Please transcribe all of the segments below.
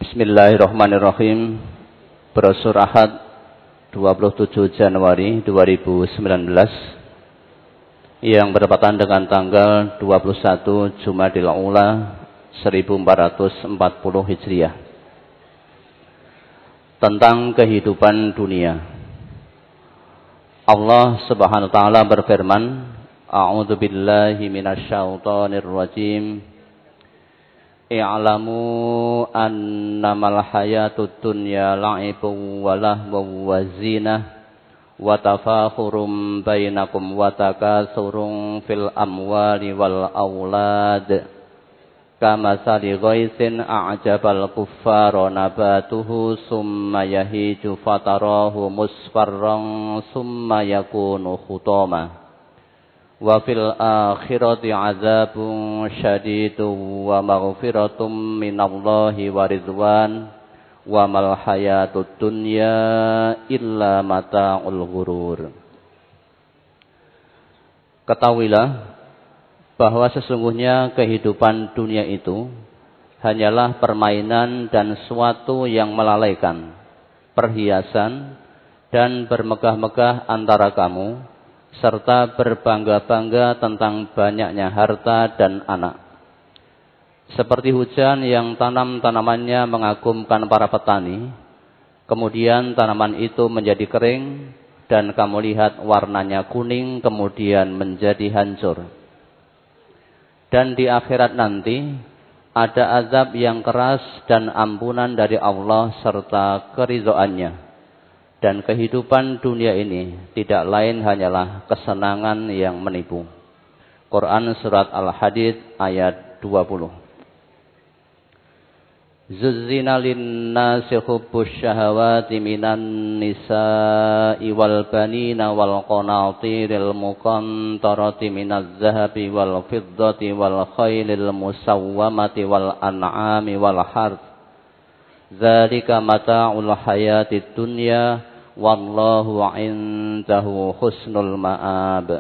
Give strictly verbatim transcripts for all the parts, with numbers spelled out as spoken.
Bismillahirrahmanirrahim. Brosur Ahad dua puluh tujuh Januari dua ribu sembilan belas yang bertepatan dengan tanggal dua puluh satu Jumadil Ula seribu empat ratus empat puluh Hijriah. Tentang kehidupan dunia. Allah Subhanahu wa taala berfirman, A'udzu billahi minasyaitonir rajim. I'lamu annamal hayatud dunya la'ibun wa lahwun wa zinah wa tafakhurum bainakum wa takatsurun fil amwali wal aulad kamatsali ghaisin a'jabal kuffara nabatuhu summa yahiju fatarahu musfarran summa yakunu khutama wa fil akhirati azabun syadidun wa maghfiratum minallahi wa ridwan wa mal hayatud dunya illa mata'ul ghurur. Ketahuilah bahwa sesungguhnya kehidupan dunia itu hanyalah permainan dan suatu yang melalaikan, perhiasan dan bermegah-megah antara kamu serta berbangga-bangga tentang banyaknya harta dan anak. Seperti hujan yang tanam-tanamannya mengagumkan para petani, kemudian tanaman itu menjadi kering, dan kamu lihat warnanya kuning, kemudian menjadi hancur. Dan di akhirat nanti, ada azab yang keras dan ampunan dari Allah serta keridhoannya. Dan kehidupan dunia ini tidak lain hanyalah kesenangan yang menipu. Quran Surat Al-Hadid ayat dua puluh. Zuzzina linnasi hubbus syahawati minan nisa'i wal banina wal qanatiril muqantarati minaz zahabi wal fiddati wal khailil musawwamati wal an'ami wal harth. Dzalika mata'ul hayatid dunya wallahu 'indahu husnul ma'ab.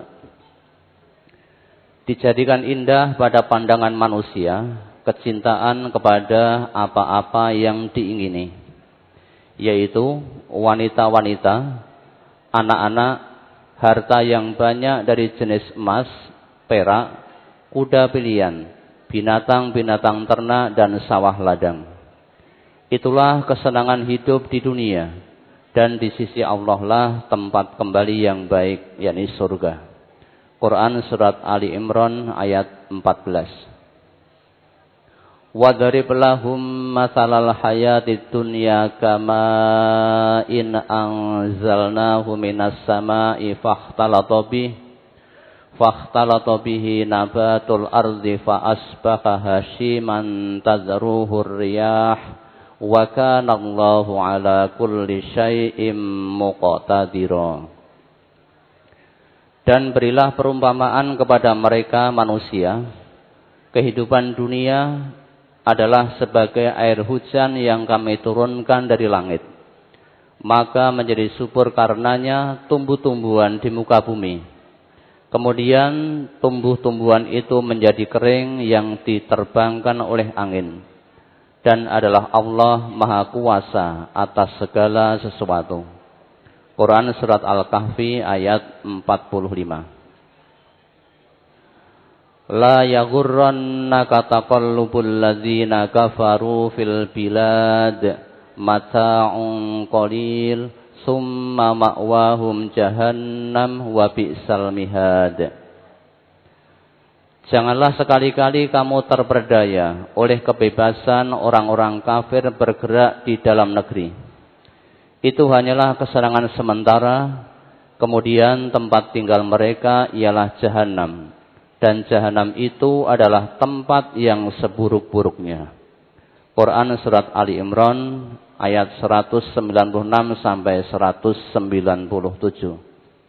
Dijadikan indah pada pandangan manusia kecintaan kepada apa-apa yang diingini, yaitu wanita-wanita, anak-anak, harta yang banyak dari jenis emas, perak, kuda pilihan, binatang-binatang ternak dan sawah ladang. Itulah kesenangan hidup di dunia, dan di sisi Allah lah tempat kembali yang baik, yakni surga. Quran Surat Ali Imran ayat empat belas. Wadrib lahum matsalal hayatid dunya kama in anzalnahu minas samai fakhtalata bih fakhtalata bihi nabatul ardi fa asbaha hashiman tadruhur riyah wa kana Allahu ala kulli syai'im muqtadira. Dan berilah perumpamaan kepada mereka manusia, kehidupan dunia adalah sebagai air hujan yang kami turunkan dari langit, maka menjadi subur karenanya tumbuh-tumbuhan di muka bumi. Kemudian tumbuh-tumbuhan itu menjadi kering yang diterbangkan oleh angin. Dan adalah Allah Maha Kuasa atas segala sesuatu. Quran Surat Al-Kahfi ayat empat puluh lima. La yaghurrannaka taqallubul ladzina kafaru fil bilad mata'un qalil summa ma'wahum jahannam wa bi'sal mihad. Janganlah sekali-kali kamu terperdaya oleh kebebasan orang-orang kafir bergerak di dalam negeri. Itu hanyalah kesenangan sementara, kemudian tempat tinggal mereka ialah jahanam. Dan jahanam itu adalah tempat yang seburuk-buruknya. Quran Surat Ali Imran ayat seratus sembilan puluh enam sampai seratus sembilan puluh tujuh.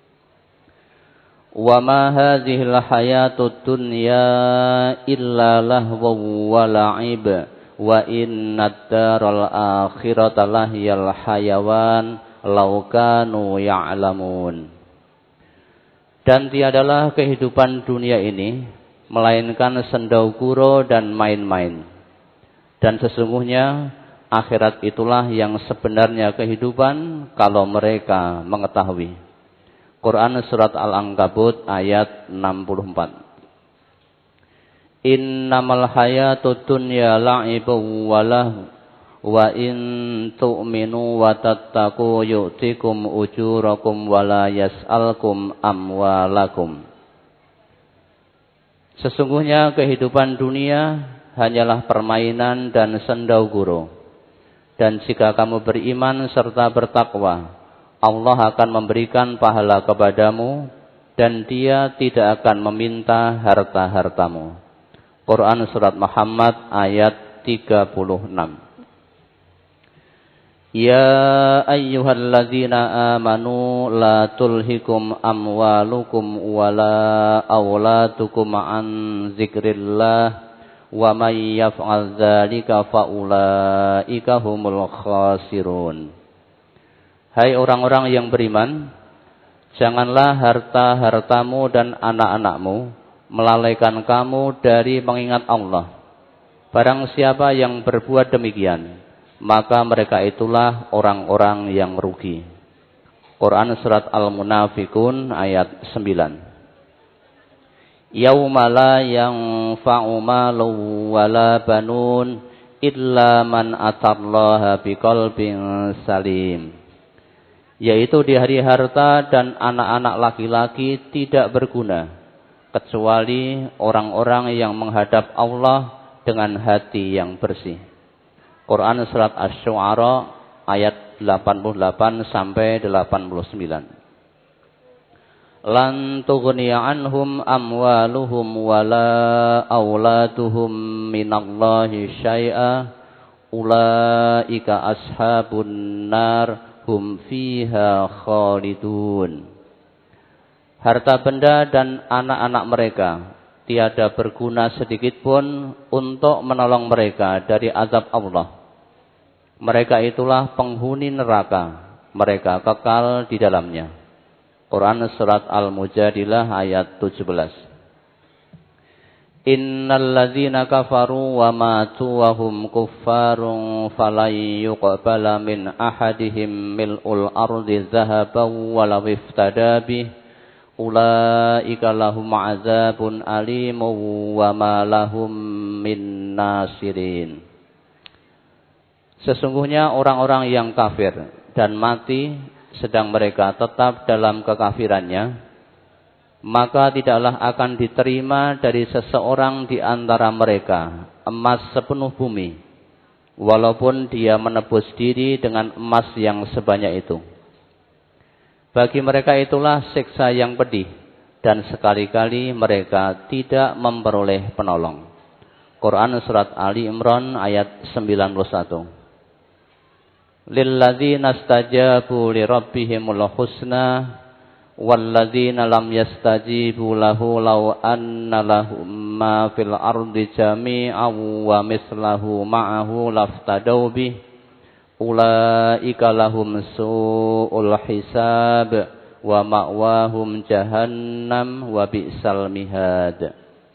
Wa ma hadhil hayatud dunya illa lahwu wa la'ib wa innad daral akhirata lahiyal hayawan law kanu ya'lamun. Dan tiadalah kehidupan dunia ini melainkan sendau gurau dan main-main. Dan sesungguhnya akhirat itulah yang sebenarnya kehidupan kalau mereka mengetahui. Quran surat Al-Ankabut ayat enam puluh empat. Innamal hayatud dunya la'ibun wa lahu wa in tu'minu wa tattaqu yu'tikum ujurakum wa la yas'alkum amwalakum. Sesungguhnya kehidupan dunia hanyalah permainan dan sendau gurau. Dan jika kamu beriman serta bertakwa, Allah akan memberikan pahala kepadamu dan Dia tidak akan meminta harta-hartamu. Quran surat Muhammad ayat tiga puluh enam. Ya ayyuhalladzina amanu la tulhikum amwalukum wala auladukum an zikrillah wa may yaf'al dzalika faulaika humul khasirun. Hai orang-orang yang beriman, janganlah harta-hartamu dan anak-anakmu melalaikan kamu dari mengingat Allah. Barang siapa yang berbuat demikian, maka mereka itulah orang-orang yang rugi. Quran surat Al-Munafikun ayat sembilan. Yauma la yanfa'u malun wala banun illa man atallaha biqalbin salim. Yaitu di hari harta dan anak-anak laki-laki tidak berguna kecuali orang-orang yang menghadap Allah dengan hati yang bersih. Quran surat Asy-Syu'ara ayat delapan puluh delapan sampai delapan puluh sembilan. Lan tughni anhum amwaluhum wala auladuhum minallahi syai'a ulaika ashabun nar hum fiha khalidun. Harta benda dan anak-anak mereka tiada berguna sedikit pun untuk menolong mereka dari azab Allah. Mereka itulah penghuni neraka, mereka kekal di dalamnya. Quran surat Al-Mujadilah ayat tujuh belas. Innal ladzina kafaru wa matu wa hum kuffarun falan yuqbala min ahadihim mil'ul ardi dhahaban walaw iftada bih ulaika lahum azabun alimun wa ma lahum min nasirin. Sesungguhnya orang-orang yang kafir dan mati sedang mereka tetap dalam kekafirannya, maka tidaklah akan diterima dari seseorang di antara mereka emas sepenuh bumi, walaupun dia menebus diri dengan emas yang sebanyak itu. Bagi mereka itulah siksa yang pedih, dan sekali-kali mereka tidak memperoleh penolong. Quran surat Ali Imran ayat sembilan puluh satu. Lilladzina stajabu lirabbihimul husna walladzina lam yastajibu lahu law anna lahum ma fil ardi jami'an wa mislahu ma'ahu laftadaw bih ulaika lahum su'ul hisab wa ma'wahum jahannam wa bi'sal mihad.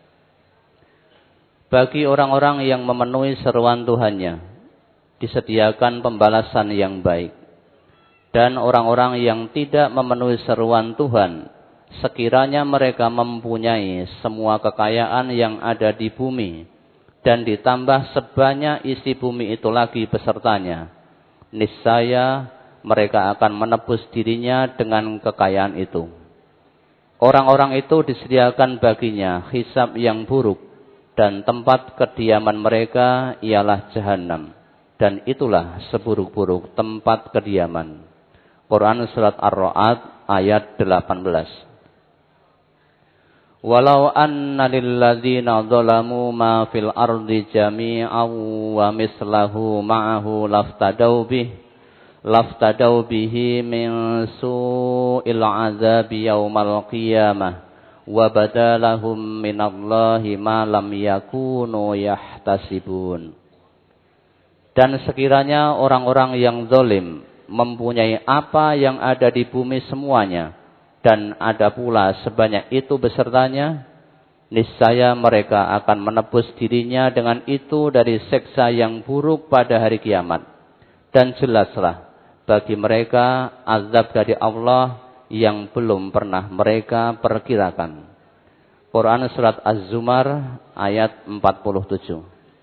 Bagi orang-orang yang memenuhi seruan Tuhannya disediakan pembalasan yang baik. Dan orang-orang yang tidak memenuhi seruan Tuhan, sekiranya mereka mempunyai semua kekayaan yang ada di bumi, dan ditambah sebanyak isi bumi itu lagi besertanya, niscaya mereka akan menebus dirinya dengan kekayaan itu. Orang-orang itu disediakan baginya hisab yang buruk, dan tempat kediaman mereka ialah jahanam. Dan itulah seburuk-buruk tempat kediaman. Quran surat Ar-Ra'd ayat delapan belas. Walau anna lilladzina zalamu ma fil ardi jami'an wa mislahu ma'ahu laftadaw bih laftadaw bihi min su'il azabi yaumal qiyamah wa badalahum minallahi ma lam yakunu yahtasibun. Dan sekiranya orang-orang yang zalim mempunyai apa yang ada di bumi semuanya, dan ada pula sebanyak itu besertanya, niscaya mereka akan menebus dirinya dengan itu dari siksa yang buruk pada hari kiamat. Dan jelaslah bagi mereka azab dari Allah yang belum pernah mereka perkirakan. Quran surat Az-Zumar ayat empat puluh tujuh.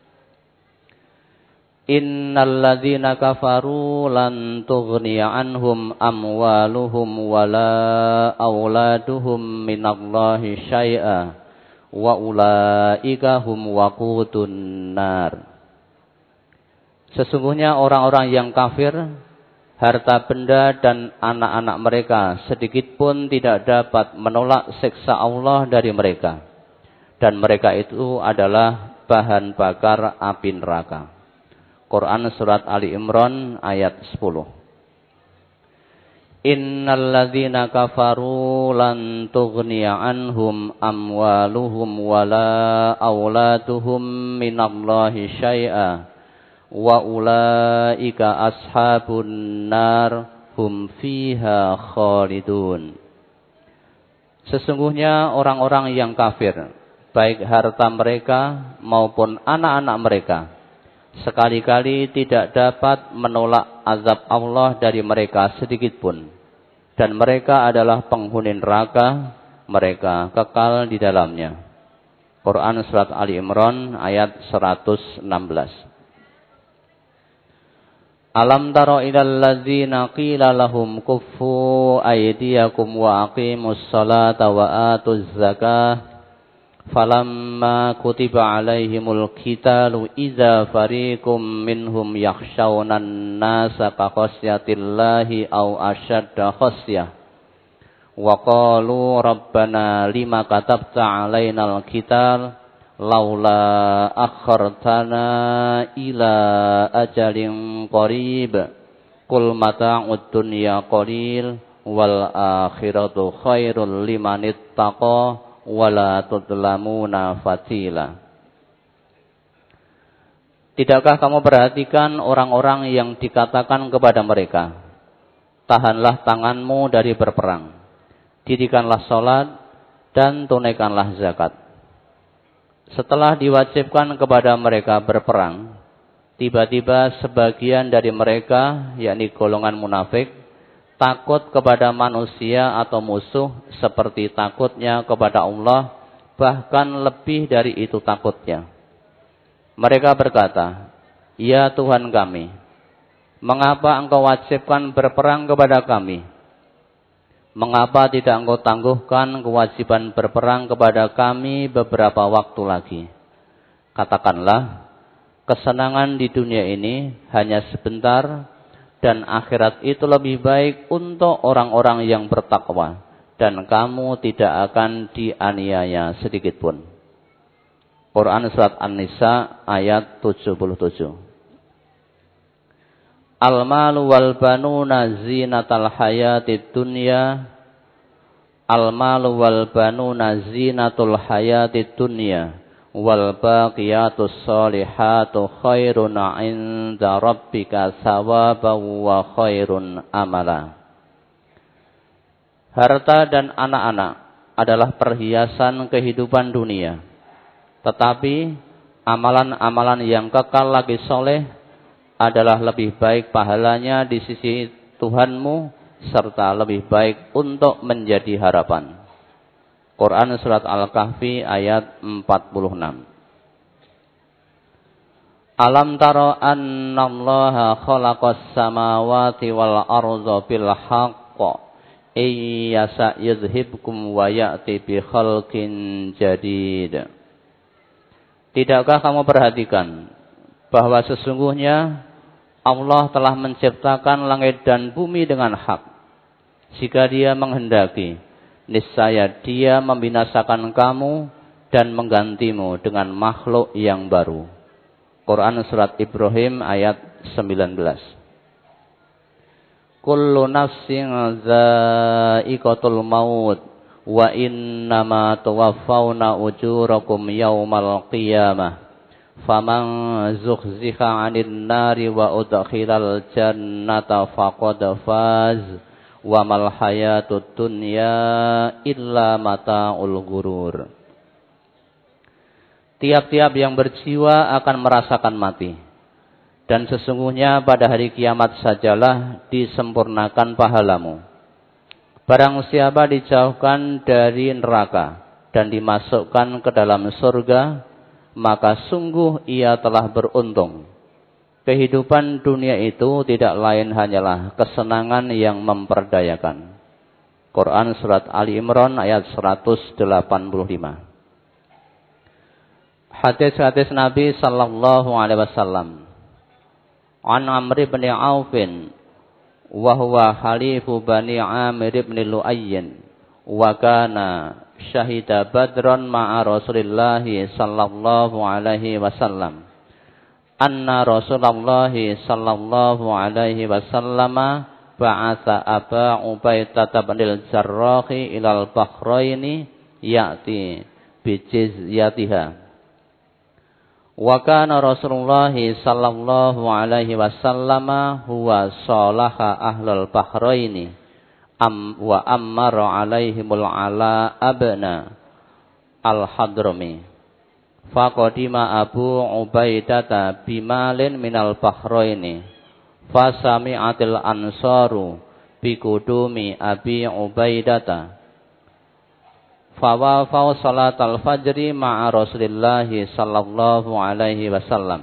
Innal ladzina kafaru lan tughniya anhum amwaluhum wala auladuhum minallahi syai'a wa ulaika hum waqudun nar. Sesungguhnya orang-orang yang kafir, harta benda dan anak-anak mereka sedikit pun tidak dapat menolak siksa Allah dari mereka, dan mereka itu adalah bahan bakar api neraka. Quran surat Ali Imran ayat sepuluh. Innal ladzina kafaru lan tughniya anhum amwaluhum wala auladuhum minallahi syai'a wa ulaika ashabun nar hum fiha khalidun. Sesungguhnya orang-orang yang kafir, baik harta mereka maupun anak-anak mereka, sekali-kali tidak dapat menolak azab Allah dari mereka sedikit pun. Dan mereka adalah penghuni neraka, mereka kekal di dalamnya. Quran surat Ali Imran ayat seratus enam belas. Alam taro ilal ladzina qila lahum kuffu aydiyakum wa aqimus salata wa atuz zakah falamma kutiba alaihimul qitalu idza fariqum minhum yakhshawna an-nasa ka khasyatillahi aw ashadda khasyah wa qalu rabbana lima katabta alainal qital laula akhartana ila ajalin qarib qul mata'ud dunya qalil wal akhiratu khairul liman ittaqa wala tudlamuna fatila. Tidakkah kamu perhatikan orang-orang yang dikatakan kepada mereka, tahanlah tanganmu dari berperang, dirikanlah salat dan tunaikanlah zakat. Setelah diwajibkan kepada mereka berperang, tiba-tiba sebagian dari mereka, yakni golongan munafik, takut kepada manusia atau musuh seperti takutnya kepada Allah, bahkan lebih dari itu takutnya. Mereka berkata, "Ya Tuhan kami, mengapa Engkau wajibkan berperang kepada kami? Mengapa tidak Engkau tangguhkan kewajiban berperang kepada kami beberapa waktu lagi? Katakanlah, kesenangan di dunia ini hanya sebentar, dan akhirat itu lebih baik untuk orang-orang yang bertakwa, dan kamu tidak akan dianiaya sedikit pun." Quran surat An-Nisa ayat tujuh puluh tujuh. Al-malu wal banuna zinatal hayatid dunya. Al-malu wal banuna zinatul hayatid dunya. Wal baqiyatus salihatu khairun 'inda rabbika thawaban wa khairun amala. Harta dan anak-anak adalah perhiasan kehidupan dunia. Tetapi amalan-amalan yang kekal lagi soleh adalah lebih baik pahalanya di sisi Tuhanmu, serta lebih baik untuk menjadi harapan. Quran surat Al-Kahfi ayat empat puluh enam. Alam taro annallaha khalaqas samawati wal arda bil haqq iyyasa yadhhibkum wa ya'ti bi khalqin jadid. Tidakkah kamu perhatikan bahwa sesungguhnya Allah telah menciptakan langit dan bumi dengan hak. Jika Dia menghendaki, niscaya Dia membinasakan kamu dan menggantimu dengan makhluk yang baru. Quran surat Ibrahim ayat sembilan belas. Kullu nafsin dha'iqatul maut wa innama tuwaffawna ujurakum yawmal qiyamah. Faman zukhziha 'anil nari wa udkhilal jannata faqad faz wa mal hayatud dunya illa mata'ul ghurur. Tiap-tiap yang berjiwa akan merasakan mati. Dan sesungguhnya pada hari kiamat sajalah disempurnakan pahalamu. Barang siapa dijauhkan dari neraka dan dimasukkan ke dalam surga, maka sungguh ia telah beruntung. Kehidupan dunia itu tidak lain hanyalah kesenangan yang memperdayakan. Quran Surat Ali Imran ayat seratus delapan puluh lima. Hadis-hadis Nabi sallallahu alaihi wasallam. An Amr bin Aufin wa huwa khalifu Bani Amir bin Lu'ayyin wa kana syahida Badran ma'a Rasulillah sallallahu alaihi wasallam. Anna Rasulullah sallallahu alaihi wasallam ba'atha Aba Ubaidah bin al-Jarrah ila al-Bahrain ya'ti bi jizyatiha. Wa kana Rasulullah sallallahu alaihi wasallam huwa salaha ahlul bahraini am wa ammara alaihimul ala abna al-hadrami. Faqadima Abu Ubaidah bimalin minal bahraini fasami'atil ansaru biqudumi Abi Ubaidah. Fawafau salat al-fajri ma'a Rasulillahi sallallahu alaihi wasallam.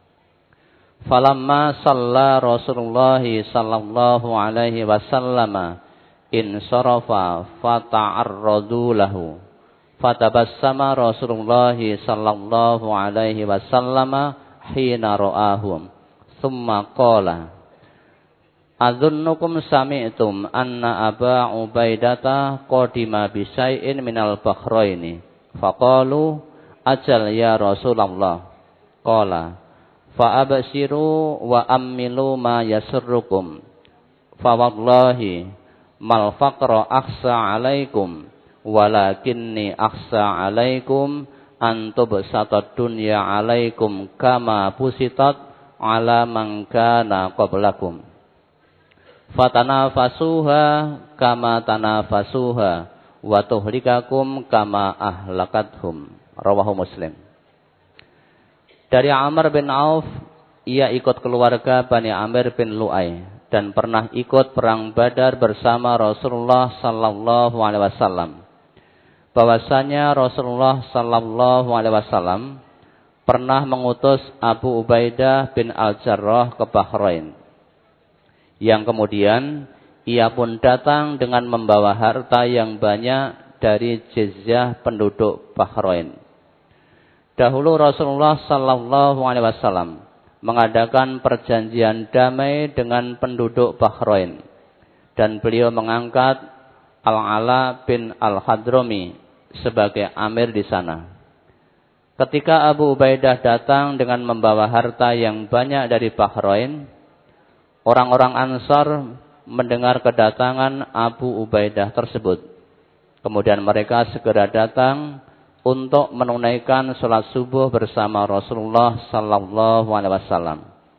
Falamma salla Rasulullahi sallallahu alaihi wasallam insarafa fata'arradu lahu. Fatabassama Rasulullahi sallallahu alaihi wasallam hina ra'ahum. Thumma qala Adzunnukum sami'tum anna Aba Ubaidata qadima bisyai'in minal bahraini. Faqalu ajal ya Rasulullah. Qala fa'abshiru wa ammilu ma yasurrukum. Fa wallahi mal faqra akhsa alaikum walakinni akhsa alaikum an tubsatad dunya alaikum kama pusitat ala man kana qablakum. Fatanafasuha kama tanafasuha wa tuhlikakum kama ahlakathum. Rawahu Muslim. Dari Amr bin Auf, ia ikut keluarga Bani Amir bin Lu'ay dan pernah ikut perang Badar bersama Rasulullah sallallahu alaihi wasallam. Bahwasanya Rasulullah sallallahu alaihi wasallam pernah mengutus Abu Ubaidah bin Al-Jarrah ke Bahrain. Yang kemudian ia pun datang dengan membawa harta yang banyak dari jizyah penduduk Bahrain. Dahulu Rasulullah sallallahu alaihi wasallam mengadakan perjanjian damai dengan penduduk Bahrain dan beliau mengangkat Al-Ala bin Al-Hadrami sebagai amir di sana. Ketika Abu Ubaidah datang dengan membawa harta yang banyak dari Bahrain, orang-orang Ansar mendengar kedatangan Abu Ubaidah tersebut. Kemudian mereka segera datang untuk menunaikan sholat subuh bersama Rasulullah sallallahu alaihi wasallam.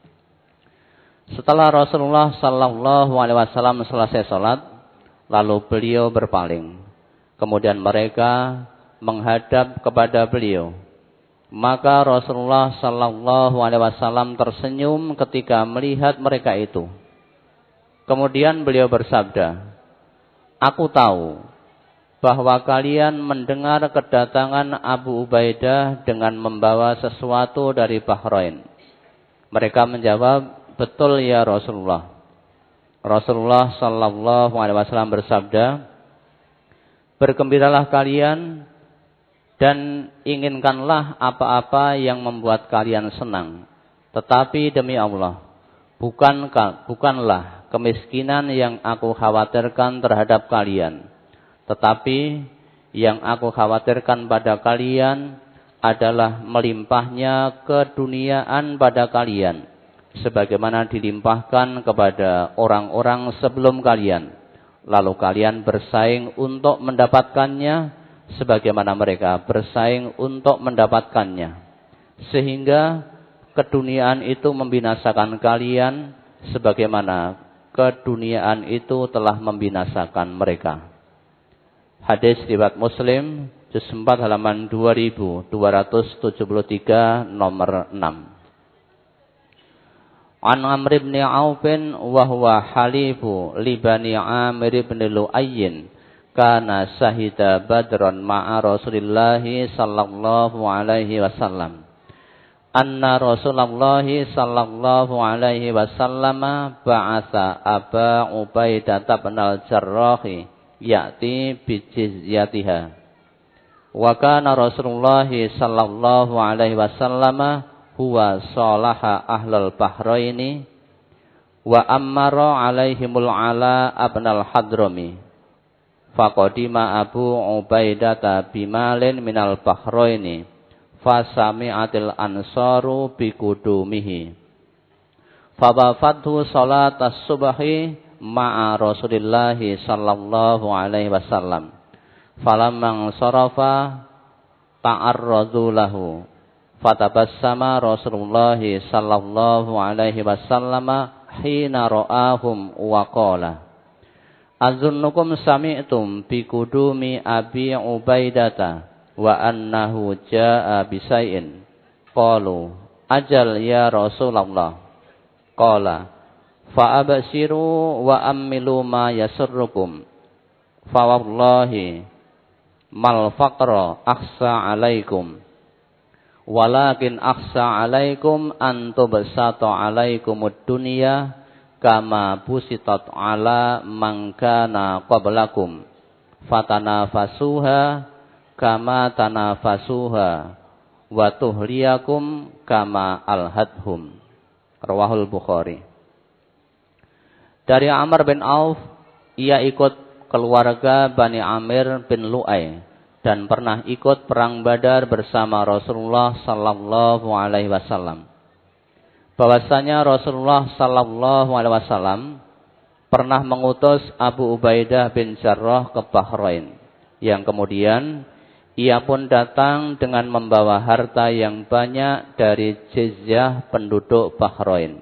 Setelah Rasulullah sallallahu alaihi wasallam selesai sholat, lalu beliau berpaling. Kemudian mereka menghadap kepada beliau. Maka Rasulullah sallallahu alaihi wasallam tersenyum ketika melihat mereka itu. Kemudian beliau bersabda, "Aku tahu bahwa kalian mendengar kedatangan Abu Ubaidah dengan membawa sesuatu dari Bahrain." Mereka menjawab, "Betul ya Rasulullah." Rasulullah sallallahu alaihi wasallam bersabda, "Bergembiralah kalian dan inginkanlah apa-apa yang membuat kalian senang. Tetapi demi Allah, bukankah, bukanlah kemiskinan yang aku khawatirkan terhadap kalian. Tetapi yang aku khawatirkan pada kalian adalah melimpahnya keduniaan pada kalian, sebagaimana dilimpahkan kepada orang-orang sebelum kalian. Lalu kalian bersaing untuk mendapatkannya, sebagaimana mereka bersaing untuk mendapatkannya. Sehingga keduniaan itu membinasakan kalian, sebagaimana keduniaan itu telah membinasakan mereka." Hadis riwayat Muslim, juz empat halaman dua ribu dua ratus tujuh puluh tiga nomor enam. An Amr ibn Aufin wa huwa halifu li Bani Amir ibn Lu'ayyin kana syahida badran ma'a Rasulillah sallallahu alaihi wasallam. Anna Rasulullah sallallahu alaihi wasallam ba'atha Aba Ubaidah bin al-Jarrah ya'ti bi jizyatiha. Wa kana Rasulullah sallallahu alaihi wasallam huwa salaha ahlul bahraini wa ammara alaihimul ala abnal hadrami. Faqadima Abu Ubaidah bimalin minal bahraini fasami'atil ansaru bikudumihi fawafathu salat as-subhi ma'a Rasulillahi sallallahu alaihi wasallam falamman sarafa ta'arradu lahu fatabassama Rasulullah sallallahu alaihi wasallam hina ra'ahum wa qala azunnukum sami'tum bikudumi Abi Ubaidata wa annahu jaa bisai'in qalu ajal ya Rasulullah qala fa absiru wa ammilu ma yasurrukum fa wallahi mal faqra akhsa alaikum walakin akhsa alaikum an tubsata alaikumud dunya kama busitat ala man kana qablakum fatanafasuha kama tanafasuha wa tuhliyakum kama alhadhum. Rawahul Bukhari. Dari Amr bin Auf, ia ikut keluarga Bani Amir bin Lu'ay dan pernah ikut perang Badar bersama Rasulullah sallallahu alaihi wasallam. Bahwasanya Rasulullah sallallahu alaihi wasallam pernah mengutus Abu Ubaidah bin Jarrah ke Bahrain, yang kemudian ia pun datang dengan membawa harta yang banyak dari jizyah penduduk Bahrain.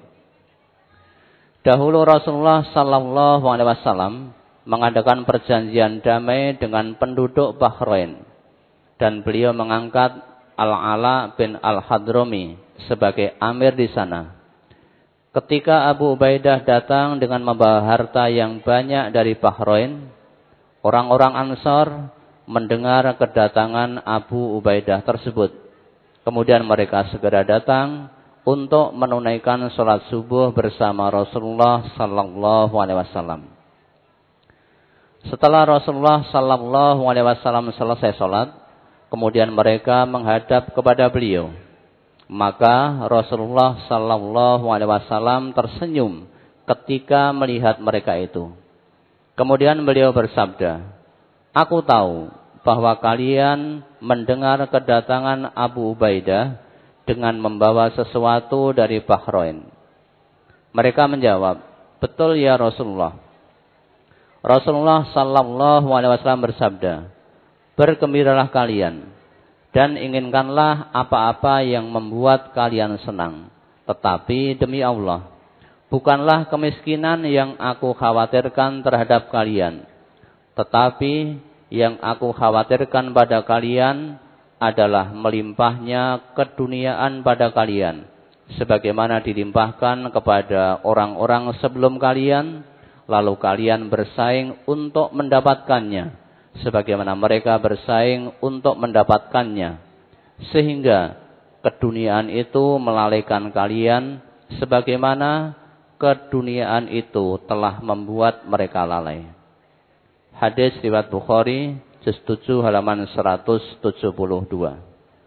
Dahulu Rasulullah sallallahu alaihi wasallam mengadakan perjanjian damai dengan penduduk Bahrain dan beliau mengangkat Al-Ala bin Al-Hadrami sebagai amir di sana. Ketika Abu Ubaidah datang dengan membawa harta yang banyak dari Bahrain, orang-orang Ansar mendengar kedatangan Abu Ubaidah tersebut. Kemudian mereka segera datang untuk menunaikan sholat subuh bersama Rasulullah sallallahu alaihi wasallam. Setelah Rasulullah sallallahu alaihi wasallam selesai sholat, kemudian mereka menghadap kepada beliau. Maka Rasulullah sallallahu alaihi wasallam tersenyum ketika melihat mereka itu. Kemudian beliau bersabda, aku tahu bahwa kalian mendengar kedatangan Abu Ubaidah dengan membawa sesuatu dari Bahrain. Mereka menjawab, betul ya Rasulullah. Rasulullah sallallahu alaihi wasallam bersabda, bergembiralah kalian dan inginkanlah apa-apa yang membuat kalian senang. Tetapi demi Allah, bukanlah kemiskinan yang aku khawatirkan terhadap kalian. Tetapi yang aku khawatirkan pada kalian adalah melimpahnya keduniaan pada kalian, sebagaimana dilimpahkan kepada orang-orang sebelum kalian, lalu kalian bersaing untuk mendapatkannya, sebagaimana mereka bersaing untuk mendapatkannya, sehingga keduniaan itu melalaikan kalian, sebagaimana keduniaan itu telah membuat mereka lalai. Hadis riwayat Bukhari, juz tujuh halaman seratus tujuh puluh dua.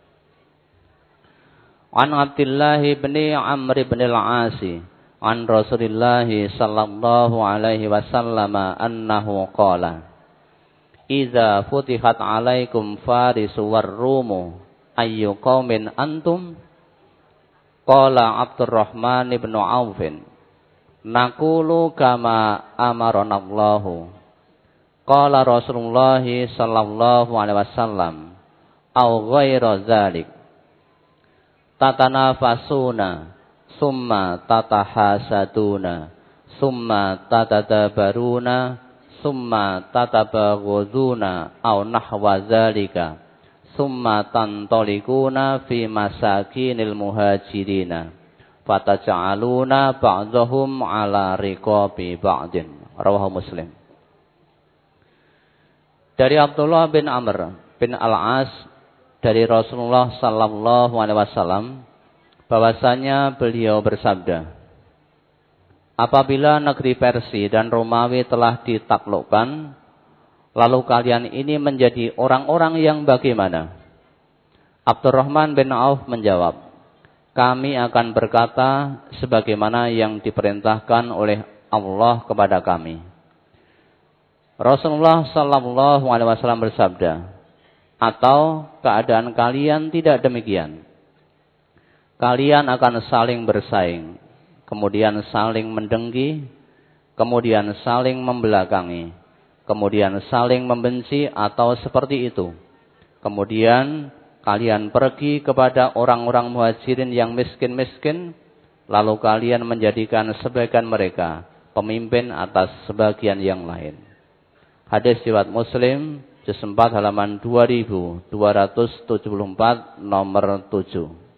An Abdullah bin Amr bin al-Asi an Rasulillah sallallahu alaihi wasallam annahu qala idza futihat alaikum farisu war-rumu ayyu qaumin antum qala Abdurrahman bin Auf naqulu kama amaranallahu qala Rasulullah sallallahu alaihi wasallam au ghaira dzalik tatanafasuna summa tatahasaduna summa tatadabaruna summa tatabaghuduna au nahwa dzalika thumma tantalikuna fi masakinil muhajirina fataj'aluna ba'dahum ala riqabi ba'din. Rawahu Muslim. Dari Abdullah bin Amr bin Al-As dari Rasulullah sallallahu alaihi wasallam bahwasanya beliau bersabda, apabila negeri Persia dan Romawi telah ditaklukkan, lalu kalian ini menjadi orang-orang yang bagaimana? Abdurrahman bin Auf menjawab, kami akan berkata sebagaimana yang diperintahkan oleh Allah kepada kami. Rasulullah sallallahu alaihi wasallam bersabda, atau keadaan kalian tidak demikian. Kalian akan saling bersaing, kemudian saling mendengki, kemudian saling membelakangi, kemudian saling membenci atau seperti itu. Kemudian kalian pergi kepada orang-orang muhajirin yang miskin-miskin, lalu kalian menjadikan sebagian mereka pemimpin atas sebagian yang lain. Hadis riwayat Muslim, juz empat halaman dua ribu dua ratus tujuh puluh empat nomor tujuh.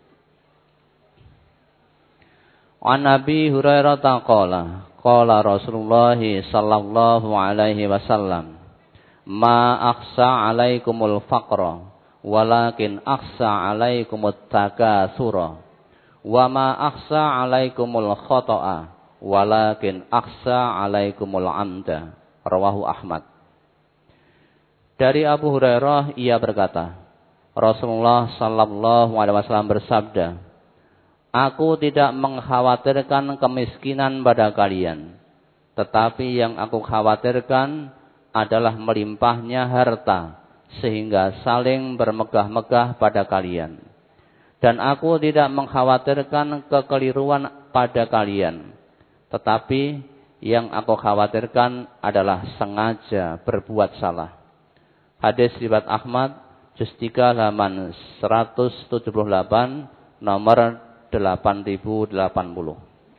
An Nabi Hurairah qala qala Rasulullah sallallahu alaihi wasallam, ma akhsa alaikumul faqra walakin akhsa alaikumut takatsura wa ma akhsa alaikumul khata'a walakin akhsa alaikumul amda. Rawahu Ahmad. Dari Abu Hurairah ia berkata, Rasulullah sallallahu alaihi wasallam bersabda, aku tidak mengkhawatirkan kemiskinan pada kalian, tetapi yang aku khawatirkan adalah melimpahnya harta, sehingga saling bermegah-megah pada kalian. Dan aku tidak mengkhawatirkan kekeliruan pada kalian, tetapi yang aku khawatirkan adalah sengaja berbuat salah. Hadis riwayat Ahmad, juz tiga halaman seratus tujuh puluh delapan, nomor delapan ribu delapan puluh.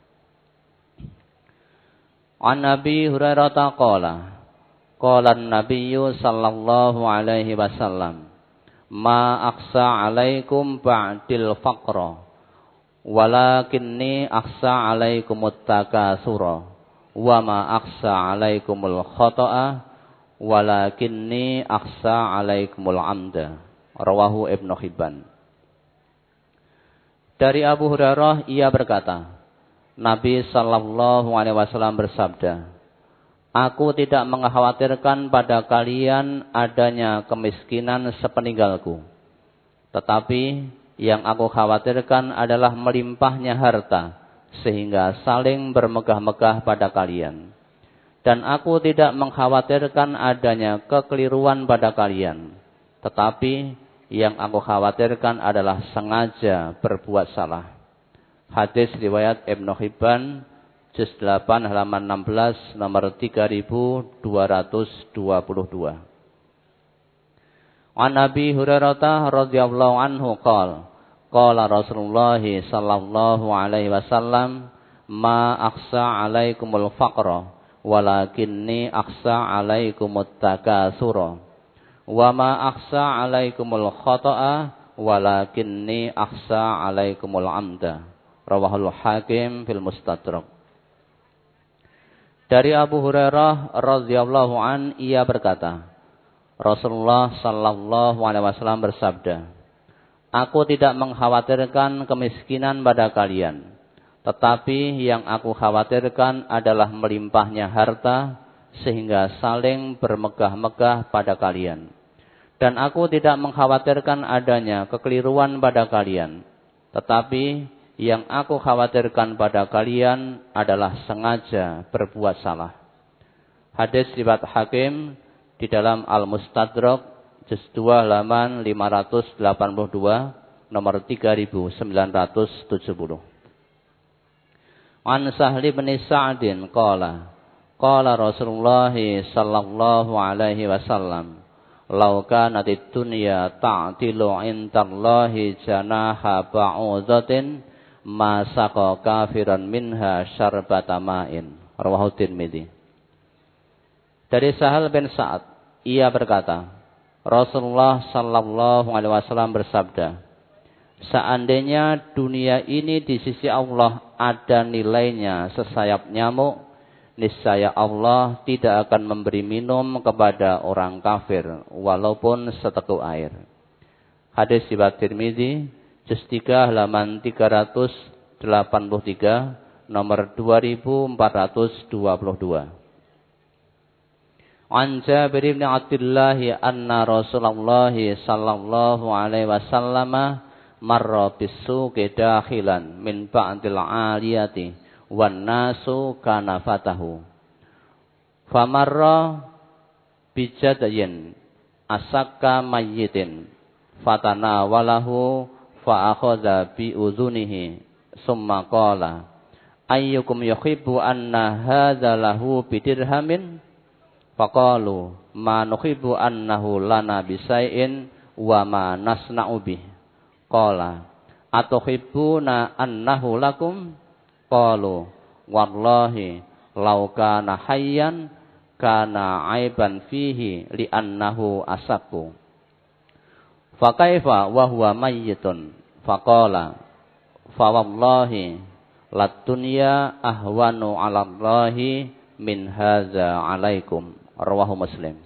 An Nabi Hurairah qala qala an-nabiyyu sallallahu alaihi wasallam, ma akhsa alaikum ba'dil faqra walakinni akhsa alaikumut takatsura wa ma akhsa alaikumul khata'a walakinni akhsa alaikumul amda. Rawahu Ibnu Hibban. Dari Abu Hurairah ia berkata, Nabi sallallahu alaihi wasallam bersabda, aku tidak mengkhawatirkan pada kalian adanya kemiskinan sepeninggalku, tetapi yang aku khawatirkan adalah melimpahnya harta, sehingga saling bermegah-megah pada kalian. Dan aku tidak mengkhawatirkan adanya kekeliruan pada kalian, tetapi yang aku khawatirkan adalah sengaja berbuat salah. Hadis riwayat Ibnu Hibban, juz delapan halaman enam belas, nomor tiga ribu dua ratus dua puluh dua. An Nabi Hurairah radhiyallahu anhu qala qala Rasulullah sallallahu alaihi wasallam, ma akhsa alaikumul faqra walakinni akhsa alaikumut takatsura wa ma akhsa alaikumul khata'a walakinni akhsa alaikumul amda. Rawahul Hakim fil Mustadrak. Dari Abu Hurairah radhiyallahu an ia berkata, Rasulullah sallallahu alaihi wasallam bersabda, aku tidak mengkhawatirkan kemiskinan pada kalian, tetapi yang aku khawatirkan adalah melimpahnya harta, sehingga saling bermegah-megah pada kalian. Dan aku tidak mengkhawatirkan adanya kekeliruan pada kalian, tetapi yang aku khawatirkan pada kalian adalah sengaja berbuat salah. Hadis riwayat Hakim di dalam Al-Mustadrak, juz dua halaman lima ratus delapan puluh dua, nomor tiga ribu sembilan ratus tujuh puluh. An Sahl bin Sa'din qala qala Rasulullah sallallahu alaihi wasallam, law kanatid dunya ta'tilu indallahi janaha ba'udzatin ma saqa kafiran minha syarbata ma'in. Rawahu Tirmidzi. Dari Sahal bin Sa'ad ia berkata, Rasulullah sallallahu alaihi wasallam bersabda, seandainya dunia ini di sisi Allah ada nilainya sesayap nyamuk, niscaya Allah tidak akan memberi minum kepada orang kafir walaupun seteguk air. Hadis riwayat Tirmizi, juz tiga halaman tiga ratus delapan puluh tiga, nomor dua ribu empat ratus dua puluh dua. An Jabir bin Abdullah anna Rasulullah sallallahu alaihi wasallam marra bis-suqi dakhilan min ba'dil 'aliyati wan nasu kana fatahu. Famarra bijadayin asakka mayyitin fatana walahu fa akhadha bi udhunihi summa qala ayyukum yuhibbu anna hadza lahu bidirhamin faqalu ma nuhibbu annahu lana bisai'in wa ma nasna'u bih. Qala atuhibbuna annahu lakum? Qalu wallahi law kana hayyan kana aiban fihi li annahu asaqu. Fa kaifa wa huwa mayyitun? Faqala fa wallahi lat dunya ahwanu 'ala Allahi min hadza 'alaikum. Rawahu Muslim.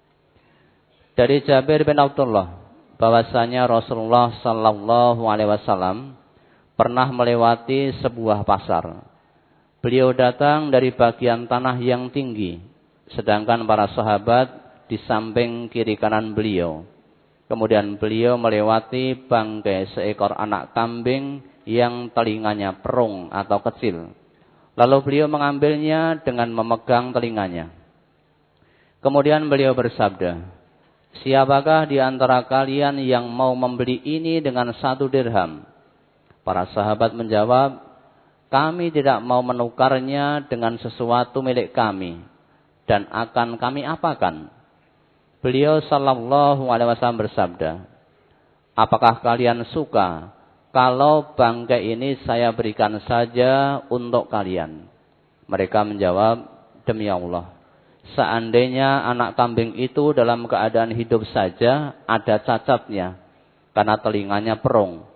Dari Jabir bin Abdullah bahwasanya Rasulullah sallallahu alaihi wasallam pernah melewati sebuah pasar. Beliau datang dari bagian tanah yang tinggi, sedangkan para sahabat di samping kiri kanan beliau. Kemudian beliau melewati bangkai seekor anak kambing yang telinganya perung atau kecil. Lalu beliau mengambilnya dengan memegang telinganya. Kemudian beliau bersabda, siapakah di antara kalian yang mau membeli ini dengan satu dirham? Para sahabat menjawab, kami tidak mau menukarnya dengan sesuatu milik kami, dan akan kami apakan? Beliau sallallahu alaihi wasallam bersabda, apakah kalian suka kalau bangkai ini saya berikan saja untuk kalian? Mereka menjawab, demi Allah, seandainya anak kambing itu dalam keadaan hidup saja ada cacatnya karena telinganya perung.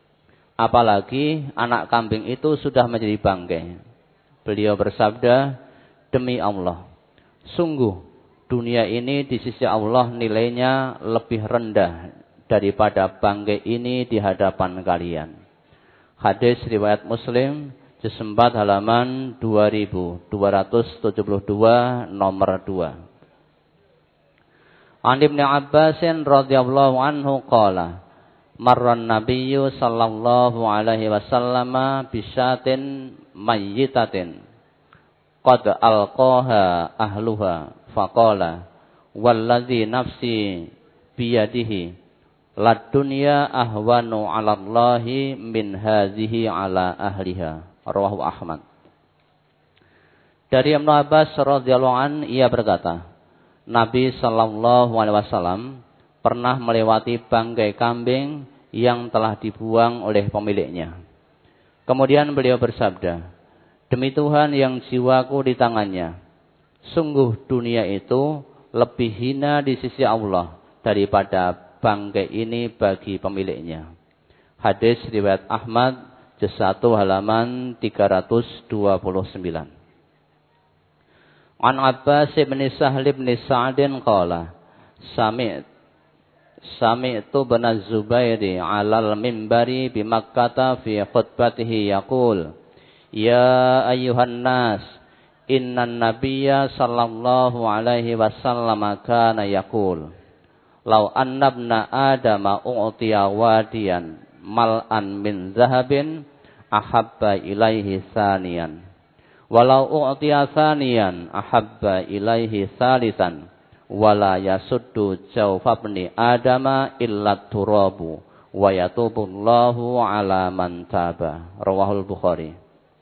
Apalagi anak kambing itu sudah menjadi bangkai. Beliau bersabda, demi Allah, sungguh dunia ini di sisi Allah nilainya lebih rendah daripada bangkai ini di hadapan kalian. Hadis riwayat Muslim, juz empat halaman dua ribu dua ratus tujuh puluh dua, nomor dua. An Ibnu Abbas radhiyallahu anhu qala marran nabiyyu sallallahu alaihi wasallam bisyatin mayyitatin qad alqaha ahluha faqala wallazi nafsi biyadihi lad dunya ahwanu 'ala Allahi min hadhihi 'ala ahliha. Rawahu Ahmad. Dari Ibnu Abbas radhiyallahu an, ia berkata, Nabi sallallahu alaihi wasallam pernah melewati bangkai kambing yang telah dibuang oleh pemiliknya. Kemudian beliau bersabda, demi Tuhan yang jiwaku di tangannya, sungguh dunia itu lebih hina di sisi Allah daripada bangkai ini bagi pemiliknya. Hadis riwayat Ahmad, juz satu halaman tiga ratus dua puluh sembilan. An Abbas bin Sahl bin Sa'din qala sami'tu Sami'tu bin Zubairi 'alal minbari bi Makkah fi khutbatihi yaqul ya ayyuhan nas innan nabiyya sallallahu alaihi wasallam kana yaqul law anna ibna adama u'tiya wadiyan mal'an min zahabin ahabba ilaihi saniyan walau u'tiya saniyan ahabba ilaihi salisan wala yasuddu jawfabni adama illa turabu wa yatubullahu ala man taba. Rawahul Bukhari.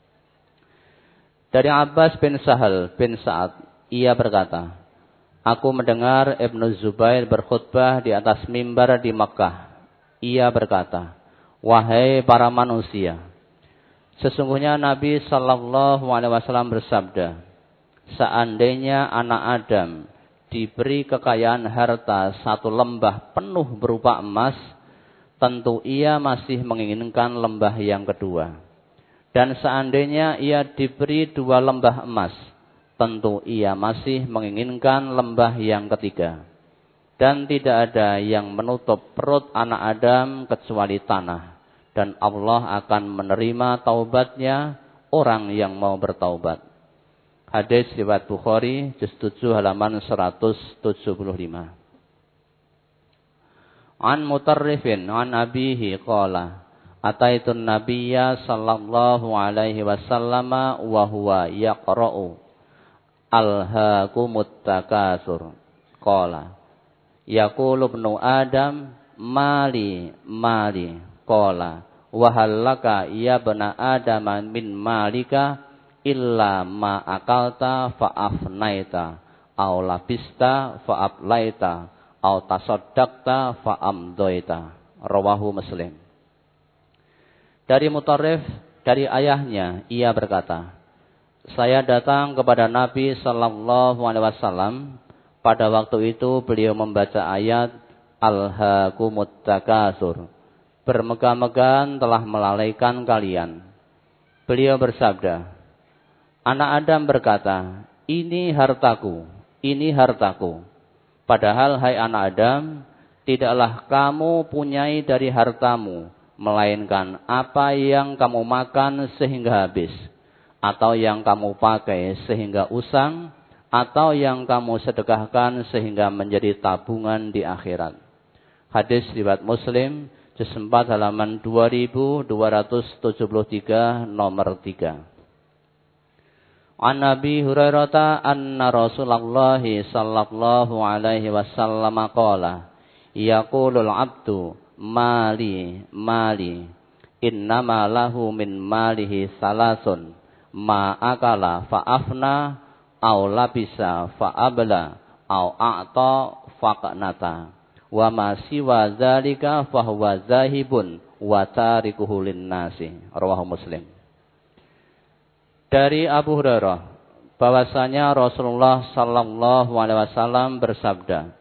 Dari Abbas bin Sahal bin Sa'ad, ia berkata, aku mendengar Ibnu Zubair berkhutbah di atas mimbar di Makkah. Ia berkata, wahai para manusia, sesungguhnya Nabi sallallahu alaihi wasallam bersabda, seandainya anak Adam diberi kekayaan harta satu lembah penuh berupa emas, tentu ia masih menginginkan lembah yang kedua. Dan seandainya ia diberi dua lembah emas, tentu ia masih menginginkan lembah yang ketiga. Dan tidak ada yang menutup perut anak Adam kecuali tanah. Dan Allah akan menerima taubatnya orang yang mau bertaubat. Hadis riwayat Bukhari, juz tujuh halaman seratus tujuh puluh lima. An Mutarrifin an abihi qala ataitun nabiyya sallallahu alaihi wasallama wa huwa yaqra'u alhaakumut takasur qala yaqulu ibnu adam mali mali qala wa halaka ya bana adam min malika illa ma akalta fa afnaita aw labista fa ablaita aw tasaddaqta fa amdoita. Rawahu Muslim. Dari Mutarrif, dari ayahnya, ia berkata, saya datang kepada Nabi sallallahu alaihi wasallam. Pada waktu itu beliau membaca ayat Alhaakumut takasur, bermegah-megahan telah melalaikan kalian. Beliau bersabda, anak Adam berkata, ini hartaku, ini hartaku. Padahal hai anak Adam, tidaklah kamu punyai dari hartamu, melainkan apa yang kamu makan sehingga habis, atau yang kamu pakai sehingga usang, atau yang kamu sedekahkan sehingga menjadi tabungan di akhirat. Hadis riwayat Muslim, juz empat halaman dua ribu dua ratus tujuh puluh tiga nomor tiga. An Nabi Hurairah anna Rasulullah sallallahu alaihi wasallam qala yaqulul abdu mali mali innama lahu min malihi salasun ma akala fa afna aw labisa fa abla aw a'ta faqnata wa ma siwa dzalika fa huwa zahibun wa tarikuhu lin-nasi. Rawahu Muslim. Dari Abu Hurairah bahwasanya Rasulullah sallallahu alaihi wasallam bersabda,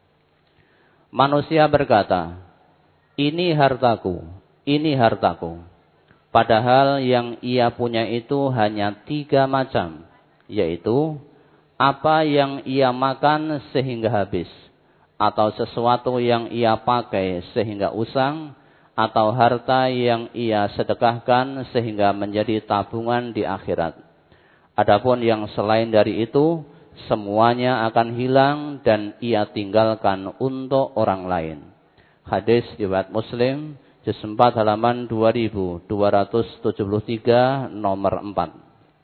manusia berkata, ini hartaku, ini hartaku. Padahal yang ia punya itu hanya tiga macam, yaitu apa yang ia makan sehingga habis, atau sesuatu yang ia pakai sehingga usang, atau harta yang ia sedekahkan sehingga menjadi tabungan di akhirat. Adapun yang selain dari itu, semuanya akan hilang dan ia tinggalkan untuk orang lain. Hadis riwayat Muslim, juz empat halaman dua ribu dua ratus tujuh puluh tiga nomor empat.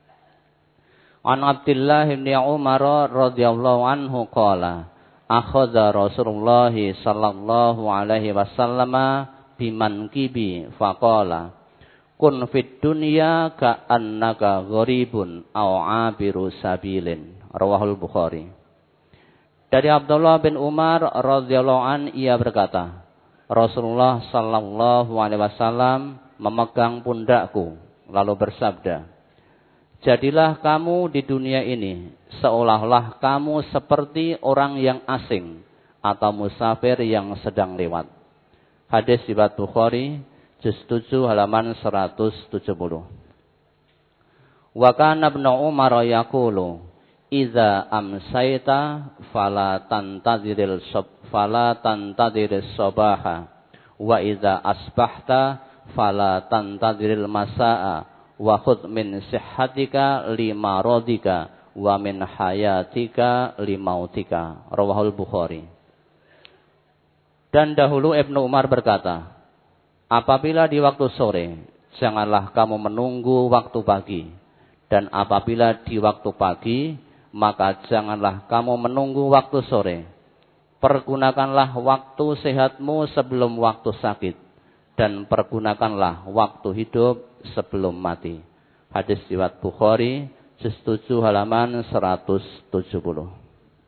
An Abdullah bin Umar radhiyallahu anhu qala akhadha Rasulullah sallallahu alaihi wasallam biman kibi faqala kun fid dunya ka annaka gharibun aw abiru sabilin. Rawahul Bukhari. Dari Abdullah bin Umar radhiyallahu an ia berkata, Rasulullah sallallahu alaihi wasallam memegang pundakku lalu bersabda, jadilah kamu di dunia ini seolah-olah kamu seperti orang yang asing atau musafir yang sedang lewat. Hadis riwayat Bukhari, juz tujuh halaman seratus tujuh puluh. Wa kana Ibnu Umar yaqulu, "Idza amsayta fala tantaziril sab fala tantaziril sabaha wa idza asbahta fala tantaziril masaa wa khudh min sihhatika lima radika wa min hayatika limautika." Rawahul Bukhari. Dan dahulu Ibnu Umar berkata, apabila di waktu sore, janganlah kamu menunggu waktu pagi. Dan apabila di waktu pagi, maka janganlah kamu menunggu waktu sore. Pergunakanlah waktu sehatmu sebelum waktu sakit. Dan pergunakanlah waktu hidup sebelum mati. Hadis riwayat Bukhari, juz tujuh halaman seratus tujuh puluh.